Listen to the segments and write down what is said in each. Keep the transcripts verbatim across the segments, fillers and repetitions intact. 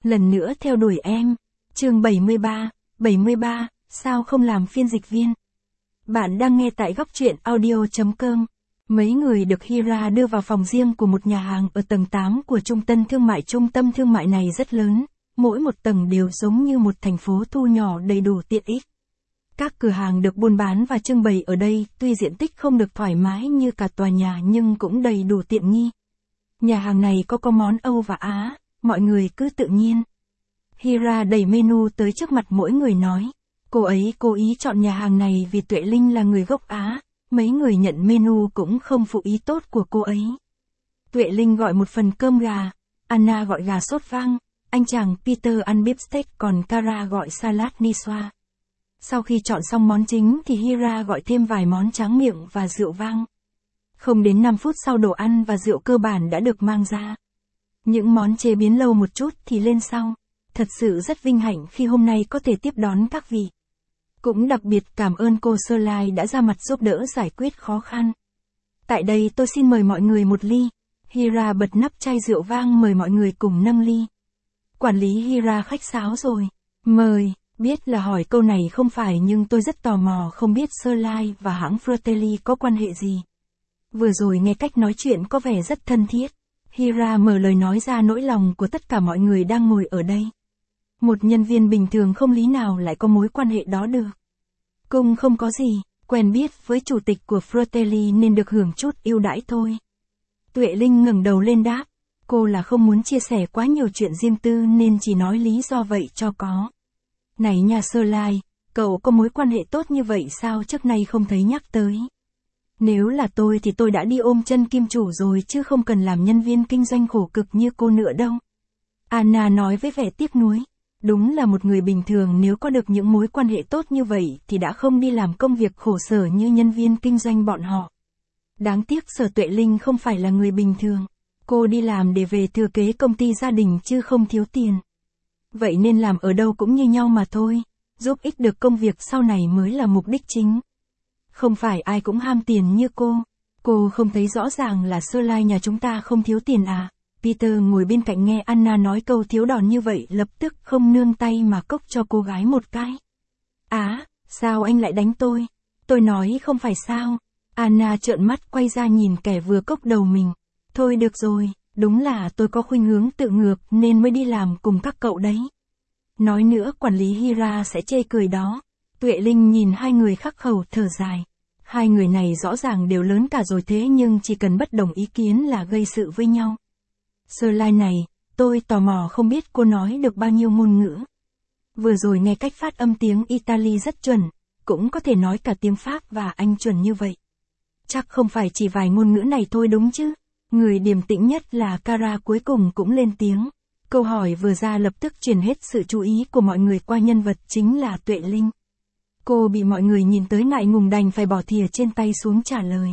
lần nữa theo đuổi em. Chương bảy mươi ba, bảy mươi ba, sao không làm phiên dịch viên? Bạn đang nghe tại góc truyện audio chấm com. Mấy người được Hira đưa vào phòng riêng của một nhà hàng ở tầng tám của trung tâm thương mại. Trung tâm thương mại này rất lớn, mỗi một tầng đều giống như một thành phố thu nhỏ đầy đủ tiện ích. Các cửa hàng được buôn bán và trưng bày ở đây, tuy diện tích không được thoải mái như cả tòa nhà nhưng cũng đầy đủ tiện nghi. Nhà hàng này có có món Âu và Á, mọi người cứ tự nhiên. Hira đẩy menu tới trước mặt mỗi người nói, cô ấy cố ý chọn nhà hàng này vì Tuệ Linh là người gốc Á, mấy người nhận menu cũng không phụ ý tốt của cô ấy. Tuệ Linh gọi một phần cơm gà, Anna gọi gà sốt vang, anh chàng Peter ăn beef steak còn Kara gọi salad niçoise. Sau khi chọn xong món chính thì Hira gọi thêm vài món tráng miệng và rượu vang. Không đến năm phút sau đồ ăn và rượu cơ bản đã được mang ra. Những món chế biến lâu một chút thì lên sau. Thật sự rất vinh hạnh khi hôm nay có thể tiếp đón các vị. Cũng đặc biệt cảm ơn cô Sơ Lai đã ra mặt giúp đỡ giải quyết khó khăn. Tại đây tôi xin mời mọi người một ly. Hira bật nắp chai rượu vang mời mọi người cùng nâng ly. Quản lý Hira khách sáo rồi. Mời, biết là hỏi câu này không phải nhưng tôi rất tò mò không biết Sơ Lai và hãng Fratelli có quan hệ gì. Vừa rồi nghe cách nói chuyện có vẻ rất thân thiết. Hira mở lời nói ra nỗi lòng của tất cả mọi người đang ngồi ở đây. Một nhân viên bình thường không lý nào lại có mối quan hệ đó được. Cung không có gì, quen biết với chủ tịch của Fratelli nên được hưởng chút ưu đãi thôi. Tuệ Linh ngẩng đầu lên đáp, cô là không muốn chia sẻ quá nhiều chuyện riêng tư nên chỉ nói lý do vậy cho có. Này nhà Sơ Lai, cậu có mối quan hệ tốt như vậy sao trước nay không thấy nhắc tới. Nếu là tôi thì tôi đã đi ôm chân kim chủ rồi chứ không cần làm nhân viên kinh doanh khổ cực như cô nữa đâu. Anna nói với vẻ tiếc nuối. Đúng là một người bình thường nếu có được những mối quan hệ tốt như vậy thì đã không đi làm công việc khổ sở như nhân viên kinh doanh bọn họ. Đáng tiếc Sở Tuệ Linh không phải là người bình thường. Cô đi làm để về thừa kế công ty gia đình chứ không thiếu tiền. Vậy nên làm ở đâu cũng như nhau mà thôi. Giúp ích được công việc sau này mới là mục đích chính. Không phải ai cũng ham tiền như cô. Cô không thấy rõ ràng là Sơ Lai nhà chúng ta không thiếu tiền à? Peter ngồi bên cạnh nghe Anna nói câu thiếu đòn như vậy lập tức không nương tay mà cốc cho cô gái một cái. Á, sao anh lại đánh tôi? Tôi nói không phải sao? Anna trợn mắt quay ra nhìn kẻ vừa cốc đầu mình. Thôi được rồi, đúng là tôi có khuynh hướng tự ngược nên mới đi làm cùng các cậu đấy. Nói nữa quản lý Hira sẽ chê cười đó. Tuệ Linh nhìn hai người khắc khẩu thở dài. Hai người này rõ ràng đều lớn cả rồi thế nhưng chỉ cần bất đồng ý kiến là gây sự với nhau. Sơ Lai này, tôi tò mò không biết cô nói được bao nhiêu ngôn ngữ. Vừa rồi nghe cách phát âm tiếng Italy rất chuẩn, cũng có thể nói cả tiếng Pháp và Anh chuẩn như vậy. Chắc không phải chỉ vài ngôn ngữ này thôi đúng chứ? Người điềm tĩnh nhất là Kara cuối cùng cũng lên tiếng. Câu hỏi vừa ra lập tức chuyển hết sự chú ý của mọi người qua nhân vật chính là Tuệ Linh. Cô bị mọi người nhìn tới ngại ngùng đành phải bỏ thìa trên tay xuống trả lời.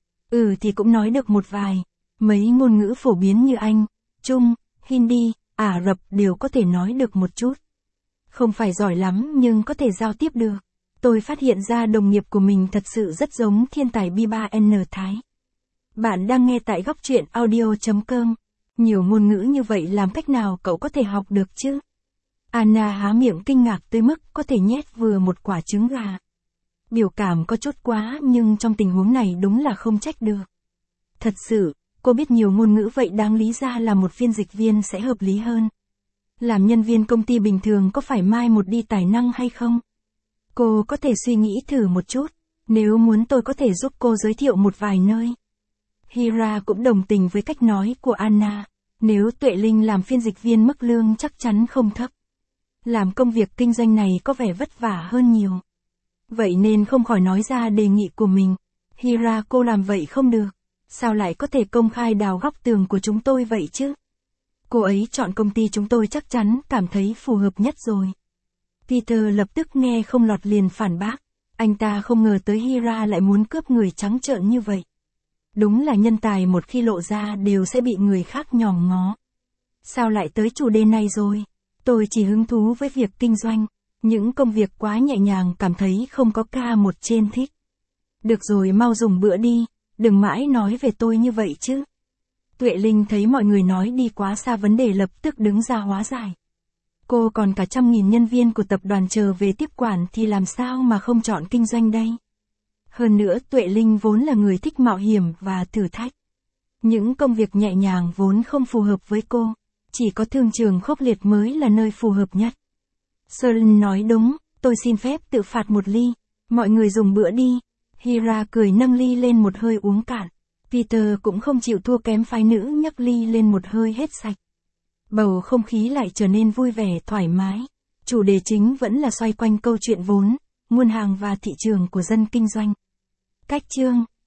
Ừ thì cũng nói được một vài. Mấy ngôn ngữ phổ biến như Anh, Trung, Hindi, Ả Rập đều có thể nói được một chút. Không phải giỏi lắm nhưng có thể giao tiếp được. Tôi phát hiện ra đồng nghiệp của mình thật sự rất giống thiên tài B ba N Thái. Bạn đang nghe tại góc truyện audio chấm com. Nhiều ngôn ngữ như vậy làm cách nào cậu có thể học được chứ? Anna há miệng kinh ngạc tới mức có thể nhét vừa một quả trứng gà. Biểu cảm có chút quá nhưng trong tình huống này đúng là không trách được. Thật sự, cô biết nhiều ngôn ngữ vậy đáng lý ra là một phiên dịch viên sẽ hợp lý hơn. Làm nhân viên công ty bình thường có phải mai một đi tài năng hay không? Cô có thể suy nghĩ thử một chút, nếu muốn tôi có thể giúp cô giới thiệu một vài nơi. Hira cũng đồng tình với cách nói của Anna, nếu Tuệ Linh làm phiên dịch viên mức lương chắc chắn không thấp. Làm công việc kinh doanh này có vẻ vất vả hơn nhiều. Vậy nên không khỏi nói ra đề nghị của mình. Hira cô làm vậy không được. Sao lại có thể công khai đào góc tường của chúng tôi vậy chứ? Cô ấy chọn công ty chúng tôi chắc chắn cảm thấy phù hợp nhất rồi. Peter lập tức nghe không lọt liền phản bác. Anh ta không ngờ tới Hira lại muốn cướp người trắng trợn như vậy. Đúng là nhân tài một khi lộ ra đều sẽ bị người khác nhòm ngó. Sao lại tới chủ đề này rồi? Tôi chỉ hứng thú với việc kinh doanh. Những công việc quá nhẹ nhàng cảm thấy không có ca một trên thích. Được rồi mau dùng bữa đi. Đừng mãi nói về tôi như vậy chứ. Tuệ Linh thấy mọi người nói đi quá xa vấn đề lập tức đứng ra hóa giải. Cô còn cả trăm nghìn nhân viên của tập đoàn chờ về tiếp quản thì làm sao mà không chọn kinh doanh đây? Hơn nữa Tuệ Linh vốn là người thích mạo hiểm và thử thách. Những công việc nhẹ nhàng vốn không phù hợp với cô. Chỉ có thương trường khốc liệt mới là nơi phù hợp nhất. Selen nói đúng, tôi xin phép tự phạt một ly. Mọi người dùng bữa đi. Hira cười nâng ly lên một hơi uống cạn. Peter cũng không chịu thua kém phái nữ nhấc ly lên một hơi hết sạch. Bầu không khí lại trở nên vui vẻ thoải mái. Chủ đề chính vẫn là xoay quanh câu chuyện vốn, nguồn hàng và thị trường của dân kinh doanh. Cách chương